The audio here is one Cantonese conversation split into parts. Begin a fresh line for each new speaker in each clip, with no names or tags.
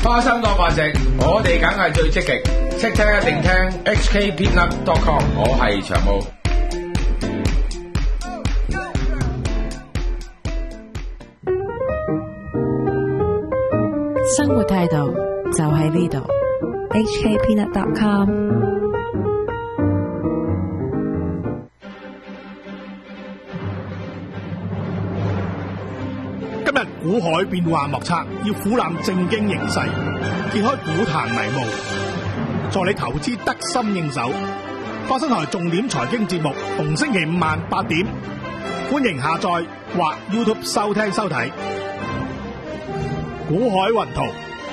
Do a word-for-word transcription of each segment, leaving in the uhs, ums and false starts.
花生當飯食，我哋梗係最積極，識聽一定聽 H K Peanut dot com， 我係長毛。
生活態度就喺呢度 ，H K Peanut dot com。
今日股海變幻莫測，要俯覽正經形勢，揭開股壇迷霧，助你投資得心應手。花生台重點財經節目，逢星期五晚八點，歡迎下載或 YouTube 收聽收睇。股海雲圖，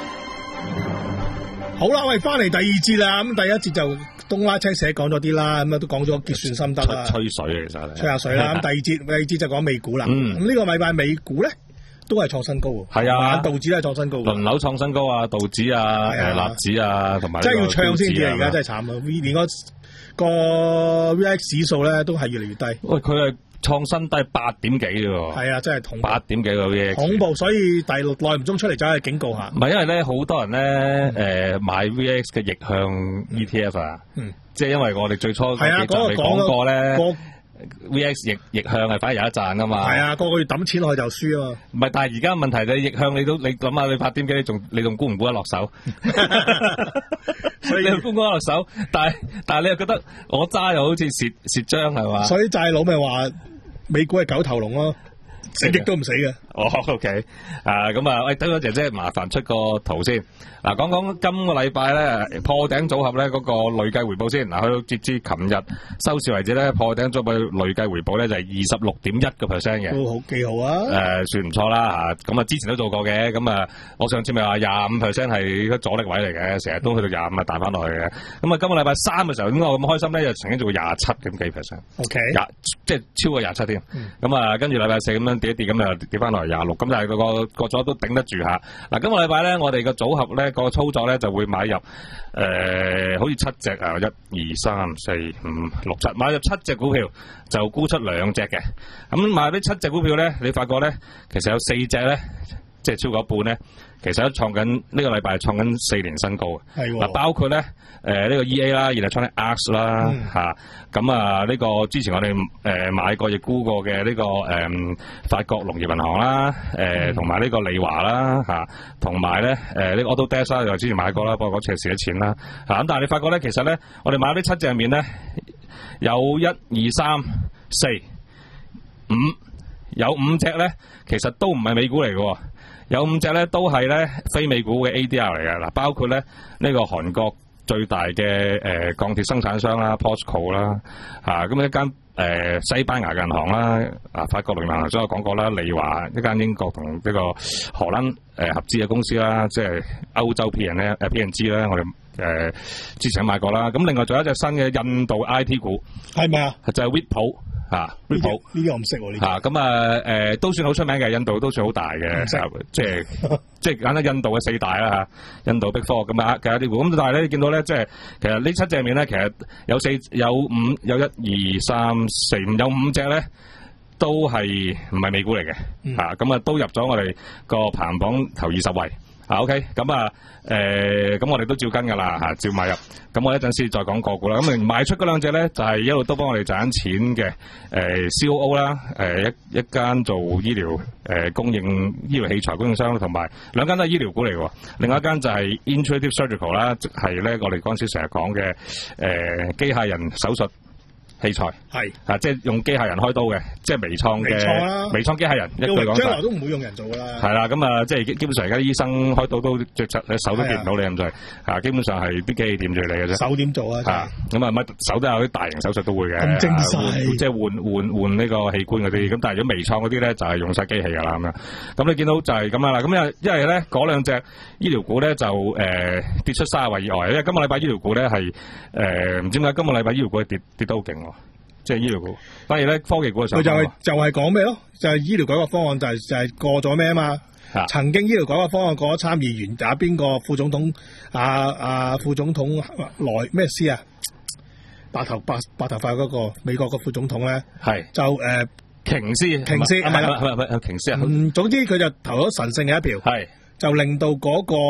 好啦，我哋翻嚟第二節啦。咁第一節就東拉青社講咗啲啦，咁啊都講咗結算心得啦，
吹水其實，
吹下水啦。咁第二節，第二節就講美股啦。咁呢、嗯、個禮拜美股咧都係創新高喎。係啊，道指都係創新高，
輪流創新高啊，道指啊，誒納指啊，同埋
真係要唱先至啊！而家真係慘啊！連個個 V I X 指數咧都係越嚟越低。
喂，佢係創新低八點幾喎。係
啊，真係恐怖。
八點幾個 V I X
恐怖，所以第六耐唔中出嚟就係警告下。
唔係因為咧，好多人咧誒、呃、買 V I X 嘅逆向 E T F 啊，嗯，即係因為我哋最初嗰幾集未講過咧。V X 逆逆向係反而有一賺噶嘛，
係啊，個個月抌錢落去就輸啊嘛。
唔係，但係而家問題你逆向你都你諗下，你八點幾你仲你仲估唔估得落手？所以你估唔估得落手？但係但係你又覺得我揸又好似蝕蝕張係嘛？
所以債佬咪話美股係九頭龍咯，死極都唔死嘅。
哦 ，OK， 啊咁啊，喂，等我姐姐麻煩出個圖先。嗱，講講今個禮拜咧破頂組合咧嗰個累計回報先。嗱，去到截至琴日收市為止咧，破頂組合累計回報咧就係二十六點一個 percent 嘅，
都好幾好啊。誒、
呃，算唔錯啦嚇。咁啊，之前都做過嘅。咁啊，我上次咪話廿五 percent 係個阻力位嚟嘅，成日都去到廿五啊彈翻落去嘅。咁啊，今個禮拜三嘅時候點解我咁開心咧？就曾經做過廿七點幾 percent。OK， 廿即係超過廿七添。咁啊，跟住禮拜四咁樣跌一跌，咁又跌翻落嚟廿六。咁但係個個組都頂得住下。嗱，今個禮拜咧，我哋個組合咧個操作咧就會買入誒、呃，好似七隻啊，一二三四五六七，買入七隻股票就沽出兩隻嘅。咁買呢七隻股票咧，你發覺咧，其實有四隻咧，即係超過一半咧，其實都創緊呢個禮拜創緊四年新高嘅。係嗱，包括咧誒呢、呃這個 E A 啦 ，Electronic Arts 啦嚇，咁啊呢、這個之前我哋誒、呃、買過亦沽過嘅呢、這個誒、呃、法國農業銀行啦，誒同埋呢個利華啦嚇，同埋咧誒呢個 Autodesk 啦，又之前買過啦，不過嗰次係蝕咗錢啦嚇。咁但係你發覺咧，其實咧我哋買呢七隻入面咧，有一二三四五，有五隻咧，其實都唔係美股嚟嘅。有五隻咧都係咧非美股嘅 A D R 嚟嘅。嗱，包括咧呢、這個韓國最大嘅誒、呃、鋼鐵生產商啦 ，POSCO 啦，嚇咁一間誒、呃、西班牙銀行啦，啊法國農業銀行，所以我講過啦，利華一間英國同呢個荷蘭誒、呃、合資嘅公司啦，即係歐洲 P N 咧誒 P N G 咧，我哋誒、呃、之前買過啦。咁另外仲有一隻新嘅印度 I T 股，係咪啊？就係 Wipro。嚇 Wipro 呢啲我唔識喎，呢嚇咁啊誒都算好出名嘅，印度都算好大嘅，即係即係簡單印度嘅四大啦嚇，印度逼科咁啊嘅一啲股，咁但係咧你見到咧即係其實呢七隻面咧，其實有四有五有一二三四五有五隻咧都係唔係美股嚟嘅嚇，咁、嗯、啊都入咗我哋個排行榜頭二十位。啊 OK， 咁啊誒，咁、呃、我哋都照跟噶啦嚇，照買入。咁我一陣先再講個股啦。咁賣出嗰兩隻咧，就係、是、一路都幫我哋賺緊錢嘅誒、呃、C O O 啦，誒、呃、一一間做醫療誒、呃、供應醫療器材供應商，同埋兩間都係醫療股嚟喎。另外一間就係 Intuitive Surgical 啦，即係咧我哋嗰陣時成日講嘅誒機械人手術器材係啊，即係用機械人開刀嘅，即係微創嘅微創機械人。一句講晒，將來都唔會用人做噶啦。係啦，咁啊，即係基本上而家啲醫生開刀都隻隻手都掂唔到你咁滯，啊，基本上係啲機器掂住你嘅啫。手點做啊？啊，咁啊乜手都有啲大型手術都會嘅。咁精細，即係換換換呢個器官嗰啲。咁但係如果微創嗰啲咧，就係用晒機器噶啦咁樣。咁你見到就係咁樣啦。咁因因為咧嗰兩隻醫療股咧就誒跌出卅位以外，因為今個禮拜醫療股咧係誒唔知點解今個禮拜醫療股跌跌得好勁喎。即係醫療股，反而咧科技股嘅上，佢就係、是、就係講咩咯？就係、是、醫療改革方案就係、是、就係、是、過咗咩啊嘛？啊曾經醫療改革方案過咗參議員，有邊個副總統啊啊副總統來咩斯啊？白頭白白頭髮嗰個美國個副總統咧，係就誒瓊斯瓊斯係啦，唔係唔係瓊斯啊。嗯，總之佢就投咗神聖嘅一票，係就令到嗰、那個。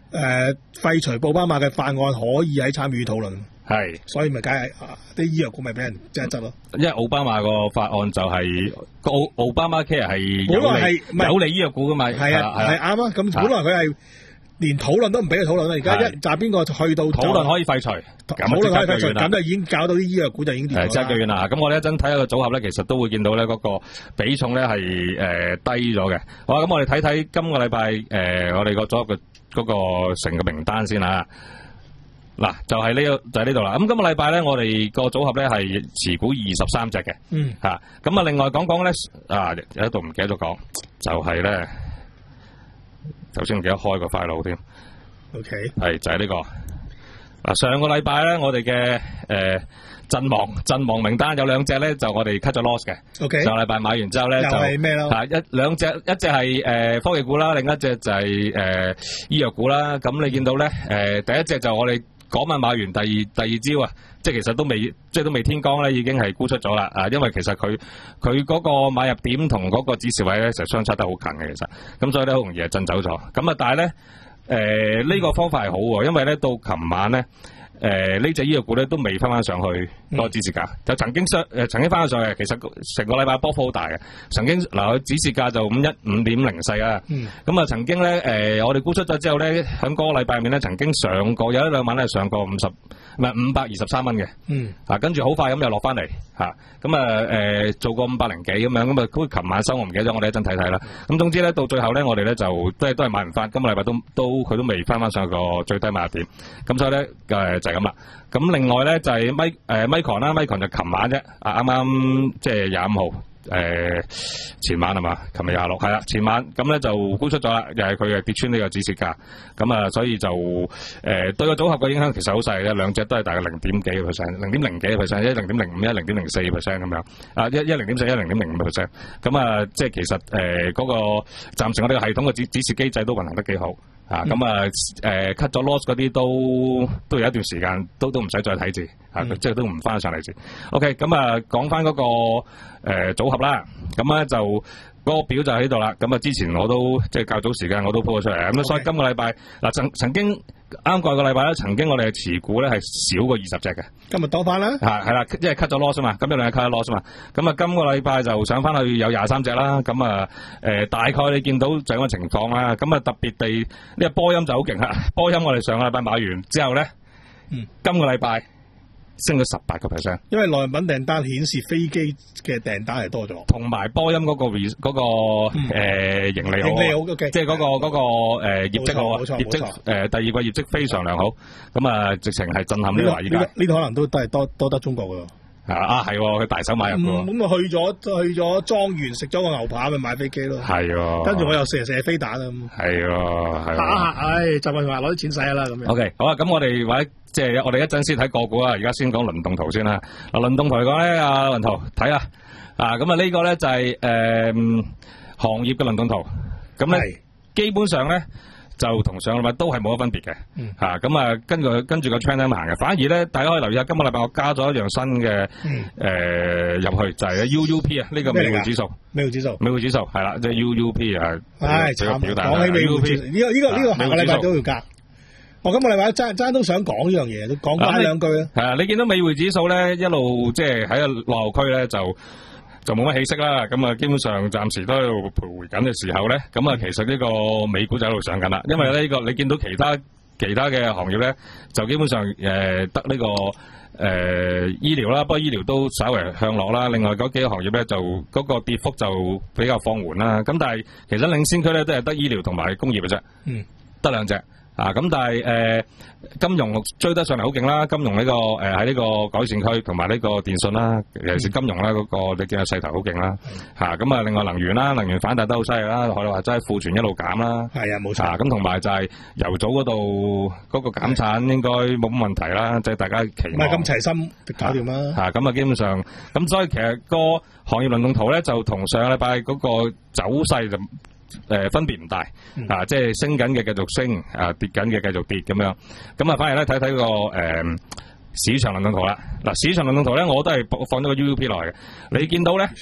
誒廢除奧巴馬嘅法案可以喺參與討論，
係，
所以咪梗係啲醫藥股咪俾人即係執咯。
因為奧巴馬個法案就係個奧奧巴馬 care 係
本來
有利
係
有利醫藥股噶嘛，
係啊係啱啊，咁本來佢係連討論都唔俾佢討論啦，而家一就係邊個去到
討論可以廢除，
討論可以廢除，咁就已經搞到啲醫藥股就已經跌咗啦。
誒，即係遠啦。咁我哋一陣睇下個組合咧，其實都會見到咧嗰個比重咧係誒低咗嘅。好啦，咁我哋睇睇今個禮拜誒我哋個組合嘅嗰個成個名單先嚇。嗱，就係呢個就係呢度啦。咁今個禮拜咧，我哋個組合咧係持股二十三隻嘅。
嗯。
嚇，咁啊，另外講講咧，啊有一度唔記得咗講，就係咧頭先唔記得開個 file 添。
O K。係
就係呢個。嗱，上個禮拜咧，我哋嘅誒陣亡陣亡名單有兩隻咧，就我哋 cut 咗 loss 嘅。
O K。
上個禮拜買完之後咧，就
係咩咯？
啊一兩隻，一隻係誒科技股啦，另一隻就係誒醫藥股啦。咁你見到咧誒第一隻就我哋嗰晚買完，第二第二朝啊，即係其實都未即係都未天光咧，已經係沽出咗啦。啊，因為其實佢佢嗰個買入點同嗰個指示位咧，其實相差得好近嘅，其實咁所以咧好容易係震走咗。咁啊，但係咧。誒、呃、呢、這個方法係好喎，因為咧到琴晚咧，誒呢隻醫藥股咧都未翻翻上去嗰個指示價，嗯、就曾經上誒、呃、曾經翻翻上去，其實成個禮拜波幅好大嘅，曾經嗱佢、呃、指示價就五一五點零四啊，咁、嗯、啊曾經咧誒、呃、我哋沽出咗之後咧，喺嗰個禮拜面咧曾經上過有一兩晚咧上過五十唔係五百二十三蚊嘅，嗯，啊跟住好快咁又落翻嚟嚇，咁啊誒做過五百零幾咁樣，咁啊好似琴晚收我唔記得咗，我哋一陣睇睇啦。咁總之咧到最後咧，我哋咧就都係都係買唔翻，今個禮拜都都佢都未翻翻上個最低買入點，咁所以咧誒就係咁啦。咁另外咧就係 Mic 誒 Micron 啦 ，Micron 就琴晚啫，啊啱啱即係廿五號。誒、呃、前晚係嘛？琴日廿六係啦，前晚咁咧就沽出咗啦，又係佢嘅跌穿呢個指示價，咁啊所以就誒、呃、對個組合嘅影響其實好細嘅，兩隻都係大概零點幾個 percent， 零點零幾個 percent， 一零點零五，一零點零四 percent 咁樣，啊一一零點四，一零點零五 percent， 咁啊即係其實誒嗰、呃那個暫時我哋個系統嘅指指示機制都運行得幾好。啊，咁啊，誒 cut 咗 loss 嗰啲都都有一段時間，都都唔使再睇住，嚇、嗯，即係都唔翻上嚟住。OK，咁啊，講翻嗰個誒、呃、組合啦，咁咧就嗰、那個表就喺度啦。咁啊，之前我都即係較早時間我都 po 咗出嚟，咁、okay. 所以今個禮拜嗱曾曾經啱過個禮拜咧，曾經我哋嘅持股咧係少過二十隻嘅。今日多翻啦，係係啦，因為 cut 咗 loss 嘛，咁有兩日 cut 咗 loss 嘛，咁啊今個禮拜就上翻去有廿三隻啦，咁啊誒大概你見到就咁嘅情況啦，咁啊特別地呢個波音就好勁啦，波音我哋上個禮拜買完之後咧，嗯，今個禮拜升咗十八個 percent，
因為內品訂單顯示飛機嘅訂單係多咗，
同埋波音嗰、那個嗰、那個誒、嗯呃、盈利好，盈利好嘅，即係嗰個嗰、那個誒、呃、業績好啊，業績誒、呃、第二季業績非常良好，咁啊直情係震撼呢個華爾街，呢、這個這個、可能都都係多多得中國㗎。 啊啊係，佢大手買入嘅。
咁啊去咗去咗莊園食咗個牛扒，咪買飛機咯。係喎。跟住我又射射飛彈啊。係喎，係。打唉，就係話攞啲錢使啦咁樣。
O K，好啊，咁我哋或者即係我哋一陣先睇個股啊，而家先講輪動圖先啦。嗱，輪動圖嚟講咧，阿雲圖睇下啊，咁啊呢個咧就係誒行業嘅輪動圖，咁咧基本上咧。就同上個禮拜都係冇乜分別嘅，嚇咁啊跟住跟住個 trend 咁行嘅，反而咧大家可以留意下，今個禮拜我加咗一樣新嘅誒入去，就係 U U P 啊，呢個美匯指數，
美匯指數，
美匯指數係啦，即係 U U P 啊，
唉，
慘，
講起美匯指數，呢個呢個呢個下個禮拜都要加，我今個禮拜爭爭都想講呢樣嘢，都講翻兩句啊。係啊，
你見到美匯指數咧一路即係喺個落後區咧就。就冇乜起色啦，咁啊基本上暫時都喺度徘徊緊嘅時候咧，咁啊其實呢個美股就喺度上緊啦，因為呢、呢個你見到其他其他嘅行業咧，就基本上誒得呢個誒、呃、醫療啦，不過醫療都稍微向落啦，另外嗰幾個行業咧就嗰、嗰個跌幅就比較放緩啦，咁但係其實領先區咧都係得醫療同埋工業嘅啫，嗯，得兩隻。啊，咁但係誒、呃、金融追得上嚟好勁啦，金融呢、這個誒喺呢個改善區同埋呢個電信啦，尤其是金融啦嗰、那個你見個勢頭好勁啦，嚇咁啊！另外能源啦，能源反彈得好犀利啦，可以話齋庫存一路減啦，係啊冇錯，咁同埋就係油組嗰度嗰個減產應該冇乜問題啦，即係大家期望唔係咁齊心搞掂啦，嚇咁啊基本上咁所以其實個行業輪動圖咧就同上個禮拜嗰個走勢就。誒、呃，分別唔大、嗯、啊，即係升緊嘅繼續升，啊跌緊嘅繼續跌咁樣，咁啊反而咧睇睇個誒、呃、市場輪動圖啦。嗱，市場輪動圖咧，我都係放咗個 U U P 落嚟嘅。你見到咧，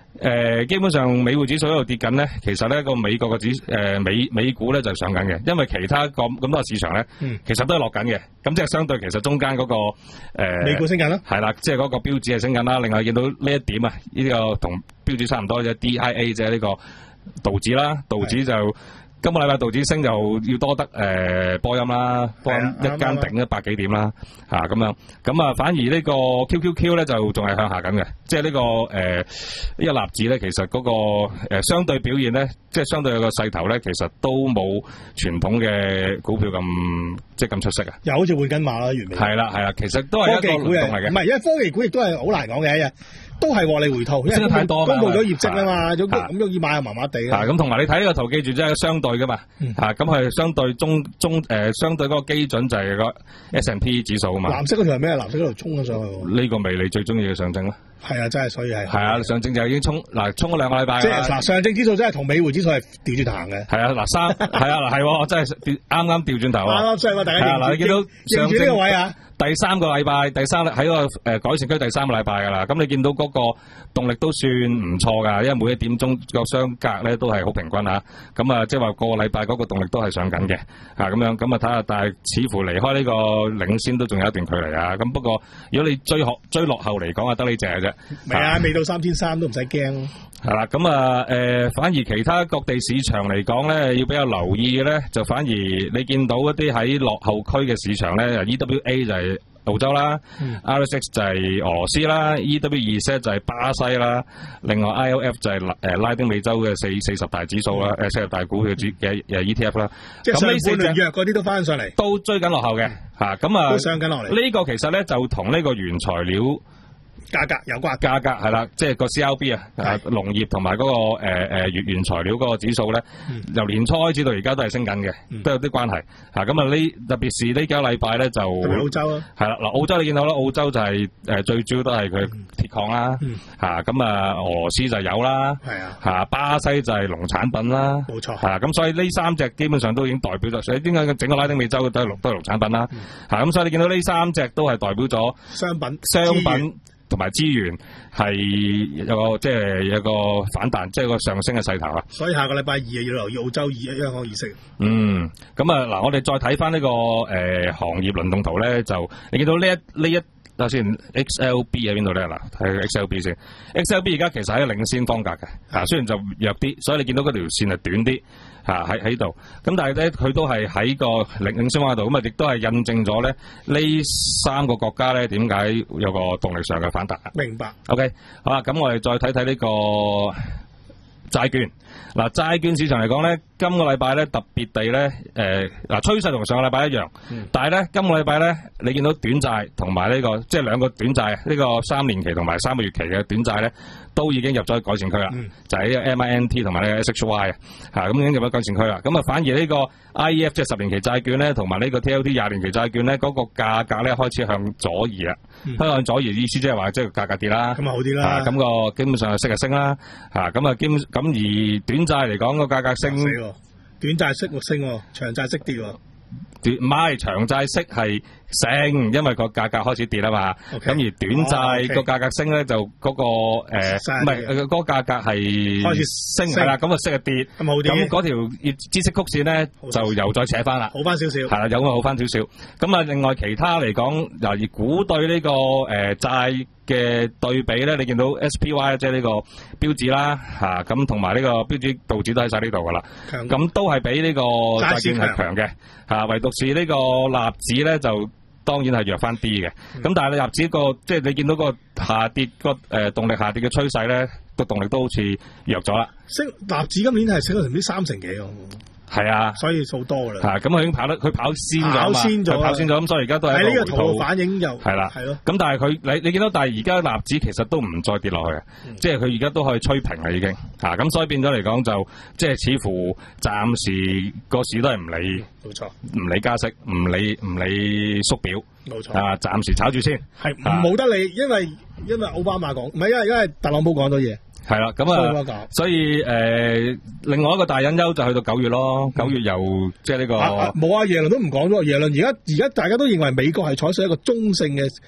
誒、呃，基本上美匯指數喺度跌緊咧，其實咧個美國嘅指誒、呃、美美股咧就上緊嘅，因為其他咁咁多市場咧，嗯、其實都係落緊嘅，咁即係相對其實中間嗰、那個誒、呃、
美股升緊啦，
係啦，即係嗰個標指係升緊啦。另外見到呢一點啊，呢、這個同標指差唔多啫 ，D I A 即係呢個道指啦，道指就。今個禮拜道指升就要多得誒、呃、波音啦，波音一間頂一百幾點啦，嚇咁樣，咁啊反而呢個 Q Q Q 咧就仲係向下緊嘅，即係呢、這個誒、呃、一納指咧，其實嗰、那個誒、呃、相對表現咧，即係相對有個勢頭咧，其實都冇傳統嘅股票咁即係咁出色啊。又好似換緊馬啦，完美。係啦係啦，其實都係一個輪動嚟嘅。唔係，因為科技股亦都係好難講嘅一日。都係獲利回吐，因為太多公佈咗業績啊嘛，咁咁容易買又麻麻地啊。咁同埋你睇呢個圖，記住即係相對噶嘛，嚇咁係相對中中誒、呃、相對嗰個基準就係個 S and P 指數啊嘛。藍色嗰條係咩？藍色嗰條衝咗上去。呢個咪你最中意嘅上證咯。係啊，真係所以係。係啊，上證就已經衝嗱衝咗兩個禮拜。即係嗱，上證指數真係同美匯指數係調轉行嘅。係啊，嗱三係啊嗱係，真係啱啱調轉頭啊。啱啱所以我大家認住，認住呢個位啊。第三個禮拜，第三喺個誒改善區第三個禮拜㗎啦。咁你見到嗰個動力都算唔錯㗎，因為每一點鐘個相隔咧都係好平均嚇。咁啊，即係話個禮拜嗰個動力都係上緊嘅嚇咁樣。咁啊睇下，但係似乎離開呢個領先都仲有一段距離啊。咁不過如果你追學追落後嚟講啊，得呢隻嘅啫。未啊，未到三千三都唔使驚。係啦，咁啊誒，反而其他各地市場嚟講咧，要比較留意嘅咧，就反而你見到一啲喺落後區嘅市場咧 ，E W A 就係澳洲啦、嗯、，R S X 就係俄羅斯啦 ，E W 二 set 就係巴西啦，另外 I L F 就係誒拉丁美洲嘅四四十大指數啦，誒四十大股票嘅誒 E T F 啦。即係上半年弱嗰啲都翻上嚟，都追緊落後嘅嚇，咁、嗯、啊都上緊落嚟。呢個其實咧就同呢個原材料價格有關，價格係啦，即係個 C R B 啊，農業同埋嗰個誒誒原原材料嗰個指數咧，嗯、由年初開始到而家都係升緊嘅，嗯、都有啲關係嚇。咁啊呢特別是呢幾個禮拜咧就澳洲啊，係啦嗱，澳洲你見到啦，澳洲就係、是、誒、呃、最主要都係佢鐵礦啦嚇，咁、嗯、啊俄羅斯就有啦，係啊嚇，巴西就係農產品啦，冇錯嚇，咁所以呢三隻基本上都已經代表咗，所以點解整個拉丁美洲都係農都係農產品啦嚇，咁、嗯、所以你見到呢三隻都係代表咗商品商品。同埋資源係有個即係有個反彈，即係個上升嘅勢頭啊！所以下個禮拜二要留意澳洲議央行議息。嗯，咁啊嗱，我哋再睇翻呢個誒、呃、行業輪動圖咧，就你見到呢一呢一睇下先 ，X L B 喺邊度咧？嗱，睇 X L B 先 ，X L B 而家其實喺領先方格嘅，啊雖然就弱啲，所以你見到嗰條線係短啲。嚇喺喺度，咁但係咧佢都係喺個領領先方度，咁啊亦都係印證咗咧呢三個國家咧點解有個動力上嘅反彈。明白。OK， 好啦，咁我哋再睇睇呢個債券。嗱，債券市場嚟講咧，今個禮拜咧特別地咧，誒嗱趨勢同上個禮拜一樣，嗯、但係咧今個禮拜咧，你見到短債同埋呢個即係兩個短債，呢、呢個三年期同埋三個月期嘅短債咧，都已經入咗改善區啦，嗯、就係呢個 M I N T 同埋呢個 S H Y 啊，嚇咁已經入咗改善區啦。咁啊反而呢個 I E F 即係十年期債券咧，同埋呢個 T L T 廿年期債券咧，嗰、嗰個價格咧開始向左移啦。嗯、向左移意思即係話即係價格跌啦，咁啊好啲啦。咁、嗰個基本上係息係升啦，嚇咁啊基咁而短債嚟講個價格升，短債息會升，長債息跌喎。唔係長債息係升，因為個價格開始跌啊嘛。咁 Okay. 而短債個價格升咧，就嗰、嗰個誒唔係嗰個價格係開始升係啦，咁啊息係跌，咁好啲。咁嗰條孳息曲線咧就又再扯翻啦，好翻少少。係啦，有咁好翻少少。咁啊，另外其他嚟講，由而股對呢、呢個誒債嘅對比咧，你見到 S P Y 即係呢個標指啦，嚇咁同埋呢個標指道指都喺晒呢度噶啦。咁強都係比呢個債券係強嘅嚇，唯獨是呢個納指咧就當然係弱翻啲嘅。咁、嗯、但係你納指個即係你見到個下跌個誒、呃、動力下跌嘅趨勢咧，個動力都好似弱咗啦。升納指今年係升咗成啲三成幾喎。係啊，所以數多噶啦。係咁，佢已經跑得，佢跑先咗跑先咗，跑先咗，咁所以而家都係喺呢個圖反映又係啦，係咯。咁但係佢你你見到，但係而家納指其實都唔再跌落去嘅，嗯、即係佢而家都可以吹平啦已經。嚇咁，所以變咗嚟講就即係似乎暫時個市都係唔理，冇錯，唔理加息，唔理唔理縮表，冇錯。啊，暫時炒住先，係冇得理，因為因為奧巴馬講，唔係因為因為特朗普講咗嘢。係啦，咁啊，所以誒、呃，另外一個大隱憂就去到九月咯，九、嗯、月又即係呢個冇啊，耶倫都唔講咗，耶倫而家而家大家都認為美國係採取一個中性嘅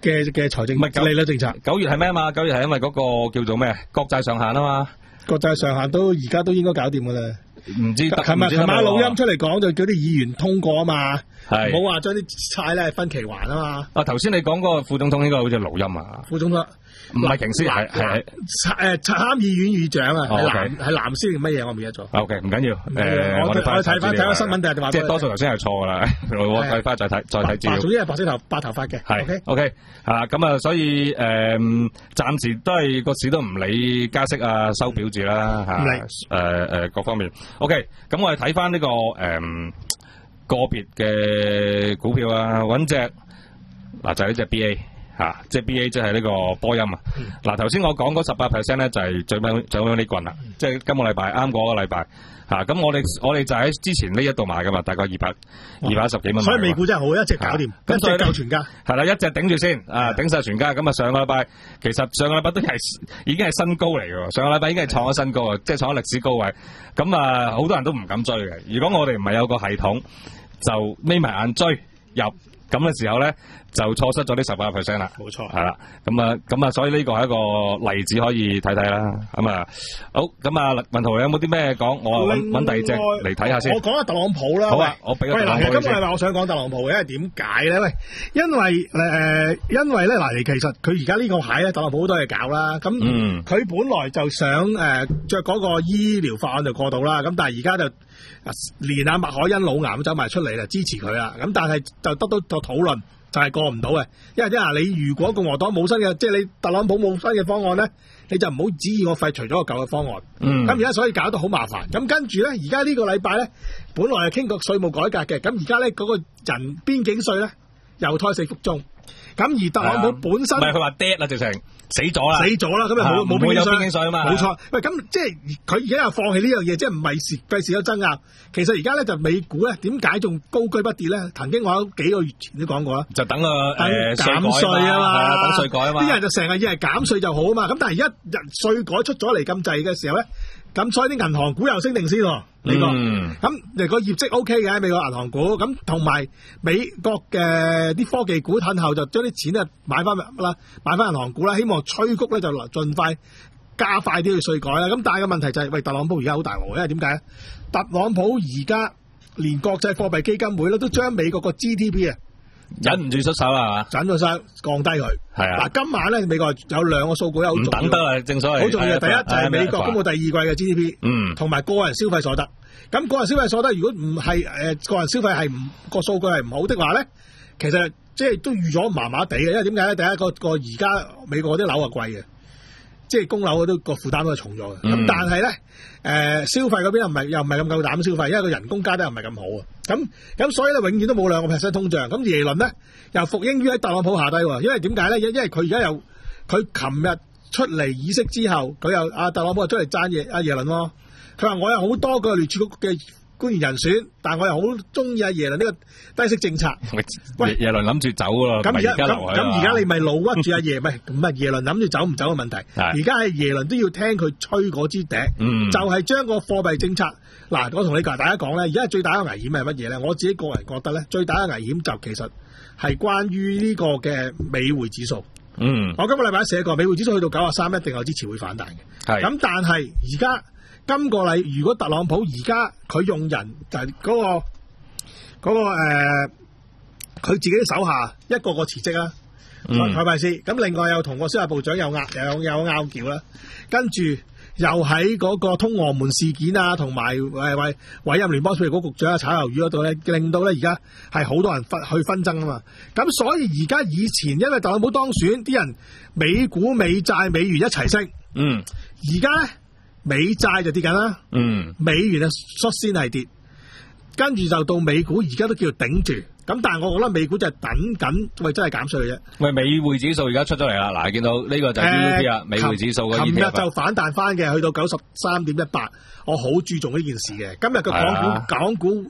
嘅嘅財政
唔係
利率政策。
九月係咩啊嘛？九月係因為嗰個叫做咩國債上限啊嘛。
國際上限都而家都應該搞掂㗎啦。
唔知得
琴日琴晚錄音出
嚟
嚟講，就叫啲議員通過啊嘛，
係
唔好話將啲債咧分期還啊嘛。
啊，頭先你講嗰個副總統應該好似錄音啊，
副總統
唔係瓊斯，係係
誒參議院議長啊，
哦
係
OK
藍係藍絲定乜嘢我唔記得咗。
OK 唔緊要，誒
我我睇翻睇翻新聞定係話
即係多數頭先係錯㗎啦，我睇翻再睇再睇資料。
總之係白色頭白頭髮嘅。
係
OK
OK 啊，咁啊，所以誒、嗯，暫時都係個市都唔理加息啊、收表字啦嚇，
唔理
誒誒各方面。OK，咁我哋睇翻呢個誒、嗯、個別嘅股票啊，揾隻嗱就係呢隻 B A 嚇、啊，即係 B A 即係呢個波音啊。嗱頭先我講嗰十八 percent 咧就係最尾最尾呢棍啦，即係今個禮拜啱過個禮拜。嚇！咁、啊、我哋我哋就喺之前呢一度買噶嘛，大概二百二百一十幾蚊。
所以美股真係好，一隻搞掂，
咁、啊、所以
一隻救全家。
係啦，一隻頂住先，啊頂晒全家。咁啊上個禮拜其實上個禮拜都係已經係新高嚟嘅喎，上個禮拜已經係創咗新高啊，即係創咗歷史高位。咁啊好多人都唔敢追嘅。如果我哋唔係有個系統，就眯埋眼追入咁嘅時候咧，就錯失咗呢十八 percent 啦。
冇錯，
係啦。咁啊咁啊，所以呢個係一個例子可以睇睇啦。咁啊好，咁啊文圖你有冇啲咩講？我揾揾第二隻嚟睇下先。
我講下特朗普啦。
好啊，我俾個特朗普
喂，嗱，今日係話我想講特朗普嘅，因為點解咧？喂，因為誒、呃，因為咧嗱，其實佢而家呢個蟹咧，特朗普好多嘢搞啦。咁佢、嗯、本來就想誒着嗰個醫療法案就過到啦。咁但係而家就連阿麥凱恩老癌都走埋出嚟啦，支持佢啦。咁但係就得到個討論。就係過唔到嘅，因為即係你如果共和黨冇新嘅，即係你特朗普冇新嘅方案咧，你就唔好指意我廢除咗個舊嘅方案。嗯。咁而家所以搞到好麻煩。咁跟住咧，而家呢個禮拜咧，本來係傾過稅務改革嘅，咁而家咧嗰個人邊境稅咧又胎死腹中。咁而特朗普本身
唔係佢話 dead 啦，直情死咗啦，
死咗啦，咁又冇冇邊境
稅啊嘛，
冇錯。喂，咁即係佢而家又放棄呢樣嘢，即係唔係時費事有爭拗。其實而家咧就美股咧點解仲高居不跌咧？曾經我幾個月前都講過啦，
就等個誒
減稅啊嘛，
等稅改啊嘛。
啲人就成日以為減稅就好啊嘛，咁但係而家稅改出咗嚟咁滯嘅時候咧，咁所以啲銀行股又升定先喎。美國咁誒個業績 O K 嘅美國銀行股，咁同埋美國嘅啲科技股褪後就將啲錢咧買翻啦，買翻銀行股啦，希望催谷咧就盡快加快啲去稅改啦。咁但係個問題就係、是，喂，特朗普而家好大鑊，因為點解咧？特朗普而家連國際貨幣基金會咧都將美國個 G D P 啊
忍唔住出手啦，
忍咗手降低佢。
係啊，嗱
今晚咧美國有兩個數據好重要，唔
等得啊，正所謂
好重要。第一就係美國公布第二季嘅 G D P，
嗯，
同埋個人消費所得。咁個人消費所得如果唔係誒個人消費係唔個數據係唔好的話咧，其實即係都預咗麻麻地嘅，因為點解咧？第一個個而家美國啲樓係貴嘅，即係供樓都個負擔都係重咗嘅。咁、嗯、但係咧誒消費嗰邊又唔係又唔係咁夠膽消費，因為個人工加得又唔係咁好啊。咁咁所以咧永遠都冇兩個 percent 通脹。咁耶倫咧又服膺於喺特朗普下低喎，因為點解咧？因因為佢而家又佢琴日出嚟議息之後，佢又阿特朗普又出嚟讚耶阿耶倫喎。佢話我有好多個聯儲局嘅官員人選，但我又好中意阿耶倫呢個低息政策。
喂，耶倫諗住走咯，
咁而家咁咁而家你咪老屈住阿耶，唔係咁啊？耶倫諗住走唔走嘅問題。而家係耶倫都要聽佢吹嗰支笛，嗯、就係將個貨幣政策嗱，我同你大家講咧，而家最大嘅危險係乜嘢咧？我自己個人覺得咧，最大嘅危險就其實係關於呢個嘅美匯指數。嗯，我今個禮拜寫過，美匯指數去到九十三，一定有支持會反彈嘅。係咁，但係而家。今個禮，如果特朗普而家佢用人就係、是、嗰、那個嗰、那個誒，佢、呃、自己手下一個個辭職啦，係咪先？咁另外又同個司法部長有拗有有拗撬啦，跟住又喺嗰個通俄門事件啊，同埋誒委委任聯邦儲備局局長啊炒魷魚嗰度咧，令到咧而家係好多人分去紛爭啊嘛。咁所以而家以前因為特朗普當選，啲人美股、美債、美元一齊升，嗯，而家咧。美債就跌緊啦，嗯，美元啊率先係跌，跟住就到美股而家都叫頂住，咁但係我覺得美股就係等緊，喂真係減稅嘅啫。喂，美匯指數而家出咗嚟啦，嗱，見到呢個就係 G D P 啊、呃，美匯指數嘅。琴日就反彈翻嘅，去到九十三點一八，我好注重呢件事嘅。今日個港股、啊、港股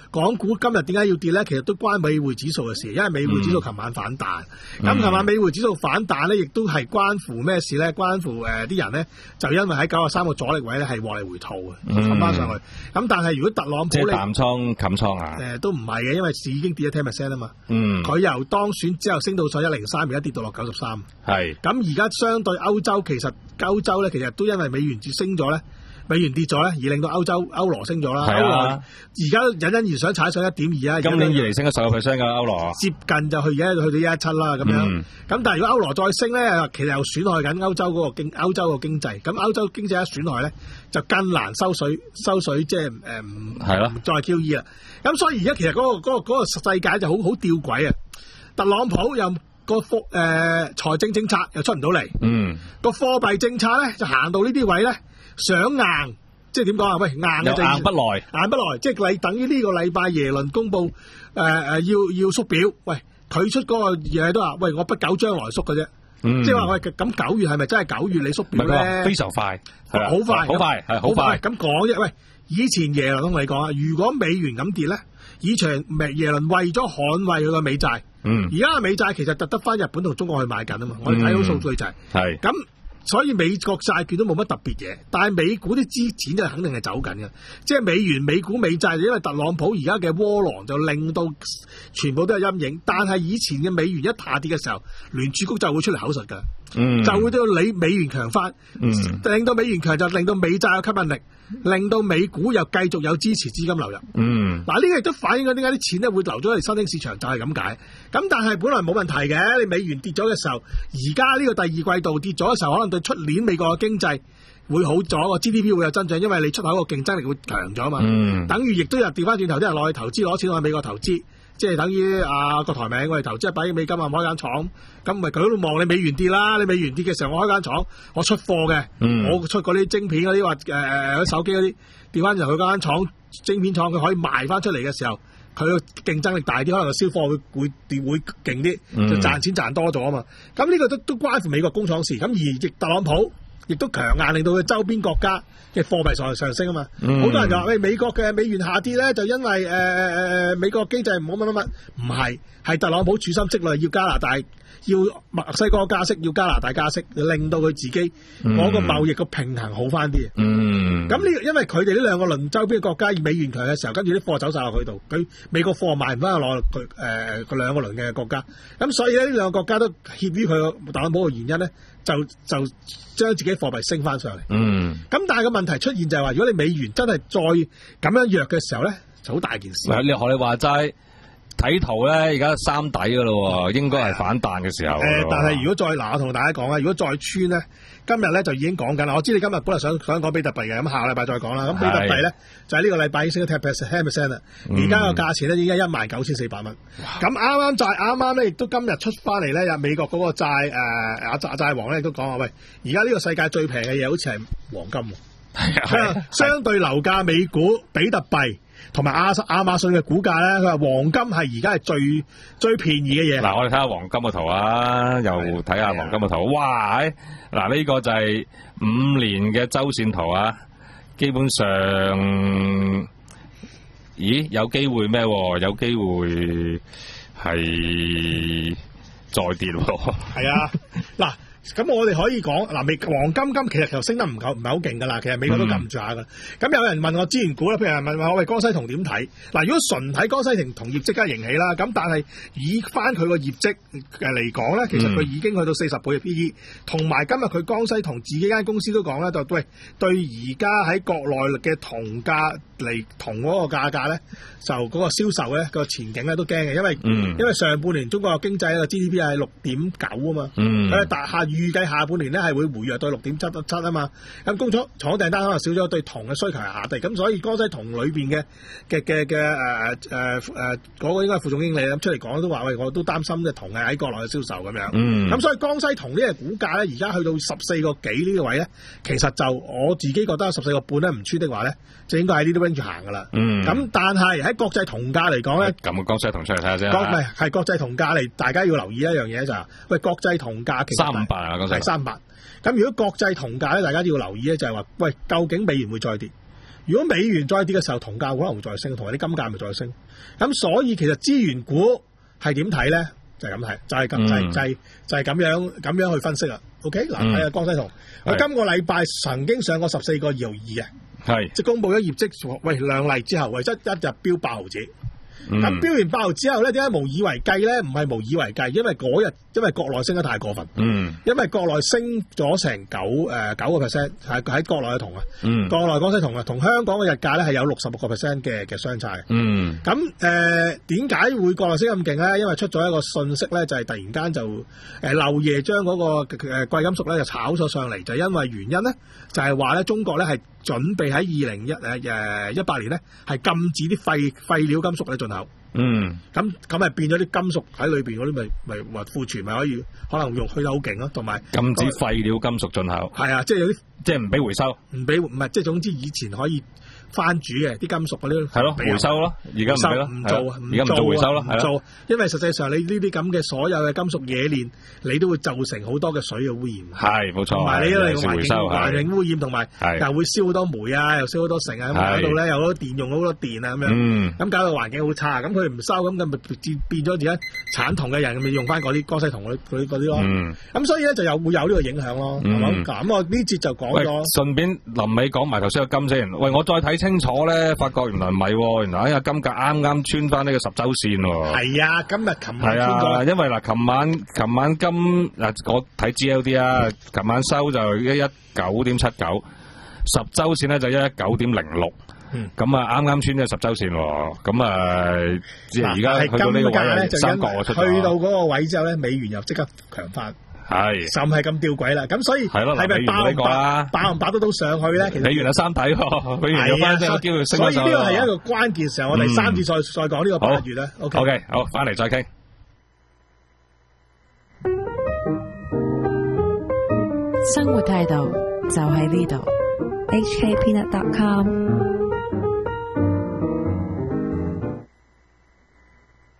港股今日點解要跌咧？其實都關美匯指數嘅事，因為美匯指數琴晚反彈。咁琴、嗯、晚美匯指數反彈咧，亦都係關乎咩事咧？關乎誒啲、呃、人咧，就因為喺九十三個阻力位咧係獲利回吐嘅，冚翻上去。咁但係如果特朗普
即係淡倉冚倉啊？誒、
呃、都唔係嘅，因為市已經跌咗 ten percent 啊嘛。
嗯，佢
由當選之後升到上一零三，而家跌到落九十三。
係。
咁而家相對歐洲，其實歐洲咧其實都因為美元跌升咗咧。美元跌咗咧，而令到歐洲歐羅升咗啦。歐羅而家隱隱然想踩上一點二啊！
今年以嚟升咗十個 percent 㗎歐羅，
接近就去而家去到一一七啦咁樣。咁、嗯、但係如果歐羅再升咧，其實又損害緊歐洲嗰個經歐洲個經濟。咁歐洲經濟一損害咧，就更難收水收水，即係誒唔係咯，再 Q E 啦。咁所以而家其實嗰、嗰個嗰、嗰個嗰個世界就好好吊詭啊！特朗普又個貨誒財政政策又出唔到嚟，嗯，個貨幣政策咧就行到呢啲位咧。想硬，即係點講啊？喂，硬嘅就
硬不來，
硬不來，即係你等於呢個禮拜耶倫公佈誒誒要要縮表，喂，佢出嗰個嘢都話，喂，我不久將來縮嘅啫，嗯、即係話喂，咁九月係咪真係九月你縮表咧？
非常快，好
快，
好快，係好快。
咁講啫，喂，以前耶倫同你講啊，如果美元咁跌咧，以前耶倫為咗捍衛佢個美債，嗯，而家嘅美債其實特得翻日本同中國去買緊啊嘛，我哋睇到數據就係係咁。所以美國債券都冇乜特別嘢，但係美股啲資錢就肯定係走緊嘅，即係美元、美股、美債，因為特朗普而家嘅窩囊就令到全部都係陰影。但係以前嘅美元一下跌嘅時候，聯儲局就會出嚟口述㗎，嗯、就會到你美元強翻，嗯、令到美元強就令到美債有吸引力，令到美股又繼續有支持資金流入。嗯，嗱呢個亦都反映咗點解啲錢咧會流咗嚟新興市場，就係咁解。咁但係本來冇問題嘅，你美元跌咗嘅時候，而家呢個第二季度跌咗嘅時候，可能對出年美國嘅經濟會好咗，個 G D P 會有增長，因為你出口個競爭力會強咗嘛。嗯，等於亦都有調翻轉頭啲人落去投資，攞錢落去美國投資，即係等於啊個台名我哋投資一百億美金啊，開間廠，咁咪佢喺度望你美元跌啦，你美元跌嘅時候我開間廠，我出貨嘅，嗯、我出嗰啲晶片嗰啲或誒誒手機嗰啲，調翻入去間廠晶片廠，佢可以賣翻出嚟嘅時候。佢個競爭力大啲，可能個銷貨會會會勁啲，就賺錢賺多咗啊嘛。咁呢、嗯、個都都關乎美國工廠事。咁而亦特朗普亦都強硬，令到佢周邊國家嘅貨幣上上升啊嘛。好、嗯、多人就話：喂，美國嘅美元下跌咧，就因為誒誒誒美國經濟唔好乜乜乜，唔係，係特朗普處心積慮要加拿大。要墨西哥加息，要加拿大加息，令到佢自己嗰個貿易個平衡好翻啲。嗯，咁呢，因為佢哋呢兩個鄰周邊嘅國家以美元強嘅時候，跟住啲貨走晒落佢度，佢美國貨賣唔翻落佢誒佢兩個鄰嘅國家。咁所以咧，呢兩個國家都協於佢特朗普嘅原因咧，就就將自己貨幣升翻上嚟。嗯，咁但係個問題出現就係話，如果你美元真係再咁樣弱嘅時候咧，就好大件事。
你學你話齋。睇圖咧，而家三底噶咯，應該係反彈嘅時候。誒、呃，
但係如果再嗱，我同大家講啊，如果再穿咧，今日咧就已經講緊啦。我知你今日本來想想講比特幣嘅，咁下個禮拜再講啦。咁比特幣咧就係、是、呢個禮拜已經升咗 ten percent 啦。而家個價錢咧已經一萬九千四百蚊。咁啱啱債啱啱咧，亦都今日出翻嚟咧，有美國嗰個債誒阿債債王咧都講話，喂，而家呢個世界最平嘅嘢好似係黃金喎。相對樓價、美股、比特幣。同埋亞亞馬遜嘅股價咧，佢話黃金係而家係最最便宜嘅嘢。
嗱，我哋睇下黃金嘅圖啊，又睇下黃金嘅圖。哇！嗱，呢個就係五年嘅周線圖啊，基本上，咦？有機會咩？有機會係再跌喎。係
啊，嗱。咁我哋可以講嗱，美黃金金其實就升得唔夠唔係好勁噶啦，其實美國都撳住下噶。咁、嗯、有人問我資源股啦，譬如人問我喂江西銅點睇？嗱，如果純睇江西銅銅業即刻迎起啦，咁但係以翻佢個業績嚟講咧，其實佢已經去到四十倍嘅 P E，同埋今日佢江西銅自己間公司都講咧，就喂對而家喺國內嘅銅價嚟銅嗰個價格咧，就嗰個銷售咧個前景咧都驚嘅，因為、嗯、因為上半年中國嘅經濟個 G D P 係六點九啊嘛，佢大下。預計下半年咧係會回弱到六點七七啊嘛，咁工廠廠訂單可能少咗，對銅嘅需求係下跌，咁所以江西銅裏邊嘅嘅嘅嘅誒誒誒嗰個應該係副總經理咁出嚟講都話喂，我都擔心嘅銅係喺國內嘅銷售咁樣，咁、嗯、所以江西銅呢個股價咧而家去到十四個幾呢個位咧，其實就我自己覺得十四個半咧唔穿的話咧，就應該喺呢啲 range 行噶啦。咁、嗯、但係喺國際銅價嚟講咧，
咁江西銅出嚟睇下先。
唔係係國際銅價嚟，大家要留意一樣嘢就係、是，喂國際銅價其實
三五八啊，
係三百。咁如果國際銅價咧，大家要留意咧，就係話，喂，究竟美元會再跌？ 如果美元再跌嘅時候，銅價可能會再升，同埋啲金價咪再升。咁所以其實資源股係點睇咧？就係咁睇，就係、是、咁、嗯，就係、是、就係、是、就係、是、咁樣咁樣去分析啦。OK，嗱睇下江西銅，佢今個禮拜曾經上過十四個二毫二啊，係即係公佈咗業績，喂兩例之後，為咗一日飆八毫子。咁、嗯、飆完八毫之後咧，點解無以為繼咧？唔係無以為繼，因為嗰日因為國內升得太過分，嗯，因為國內升咗成九誒九個 percent， 係喺國內嘅銅啊，嗯，國內江西銅啊，同香港嘅日價咧係有六十六個 percent 嘅嘅相差嘅，嗯，咁誒點解會國內升咁勁咧？因為出咗一個訊息咧，就係、是、突然間就誒漏夜將嗰個誒貴金屬咧就炒咗上嚟，就因為原因咧就係話咧中國咧係準備喺二零一誒誒一八年咧係禁止啲廢廢料金屬咧進口。嗯，咁咁咪變咗啲金屬喺裏邊嗰啲咪咪話庫存咪可以可能用去得好勁咯，同埋
禁止廢料金屬進口。
係啊，即係有啲
即係唔俾回收，
唔俾唔係即係總之以前可以翻煮嘅啲金屬嗰啲
係咯回收咯，而家唔係咯，
唔做
而家唔做回收咯，
唔做，因為實際上你呢啲咁嘅所有嘅金屬冶煉，你都會造成好多嘅水嘅污染。係冇錯，同埋你因為環境環境污染，同埋又會燒好多煤啊，又燒好多成啊，咁搞到咧有好多電用好多電啊咁樣，咁搞到環境好差。咁佢唔收咁咁咪變咗而家產銅嘅人咪用翻嗰啲江西銅嗰啲嗰啲咯。咁所以咧就有會有呢個影響咯，係嘛？咁我呢節就講咗。
順便臨尾講埋頭先個金先。喂，我再睇清楚咧，發覺原來唔係喎，原來哎呀金價啱啱穿翻呢個十週線喎。係啊，今日琴晚穿咗。因為嗱，琴晚琴晚金嗱我睇 G L D 啊，琴晚收就一一九點七九，十週線咧就一一九點零六。咁啊啱啱穿咗十週線喎，咁啊即係而家去到呢個位咧，三角出
去到嗰個位之後咧，美元又即刻強翻。係就係咁吊詭啦，咁所以係咪爆唔爆爆唔爆得到上去咧？其實美元有三底喎，美元有翻有機會升翻上。所以呢個係一個關鍵時候，我哋三次再再講呢個八月咧。O K，
好，翻嚟再傾。
生活態度就喺呢度。H K Peanut dot com